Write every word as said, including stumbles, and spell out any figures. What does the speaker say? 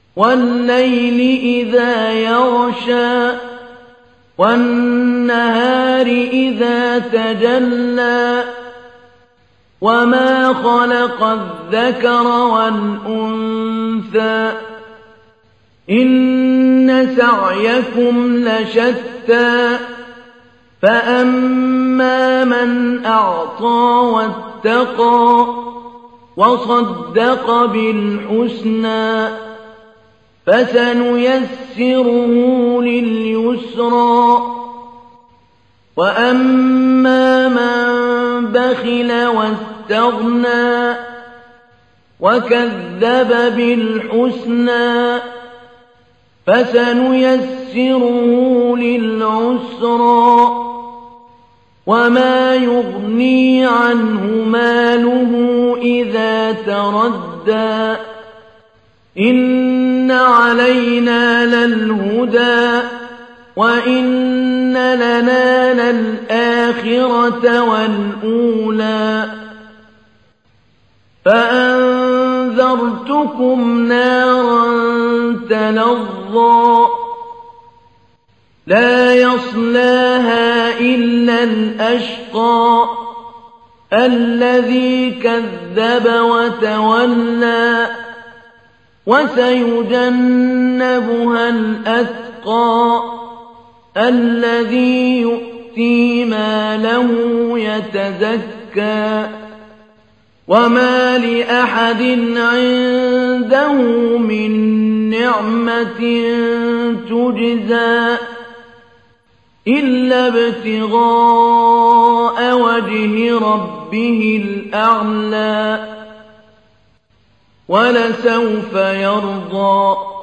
وَاللَّيْلِ إِذَا يَغْشَىٰ وَالنَّهَارِ إِذَا تَجَلَّىٰ وَمَا خَلَقَ الذَّكَرَ وَالْأُنثَىٰ إِنَّ سَعْيَكُمْ لَشَتَّىٰ فَأَمَّا مَنْ أَعْطَىٰ وَاتَّقَىٰ وَصَدَّقَ بِالْحُسْنَىٰ فَسَنُيَسِّرُهُ لِلْيُسْرَىٰ وَأَمَّا مَن بَخِلَ وَاسْتَغْنَىٰ وَكَذَّبَ بِالْحُسْنَىٰ فَسَنُيَسِّرُهُ لِلْعُسْرَىٰ وَمَا يُغْنِي عَنْهُ مَالُهُ إِذَا تَرَدَّىٰ إِنَّ عَلَيْنَا لَلْهُدَىٰ وَإِنَّ لَنَا لَلْآخِرَةَ وَالْأُولَىٰ فَأَنذَرْتُكُمْ نَارًا تَلَظَّىٰ لَا يَصْلَاهَا إِلَّا الْأَشْقَى الَّذِي كَذَّبَ وَتَوَلَّىٰ وَسَيُجَنَّبُهَا الْأَتْقَى الَّذِي يُؤْتِي مَالَهُ يَتَزَكَّىٰ وَمَا لِأَحَدٍ عِندَهُ مِن نِّعْمَةٍ تُجْزَىٰ إِلَّا ابْتِغَاءَ وَجْهِ رَبِّهِ الْأَعْلَىٰ وَلَسَوْفَ يَرْضَىٰ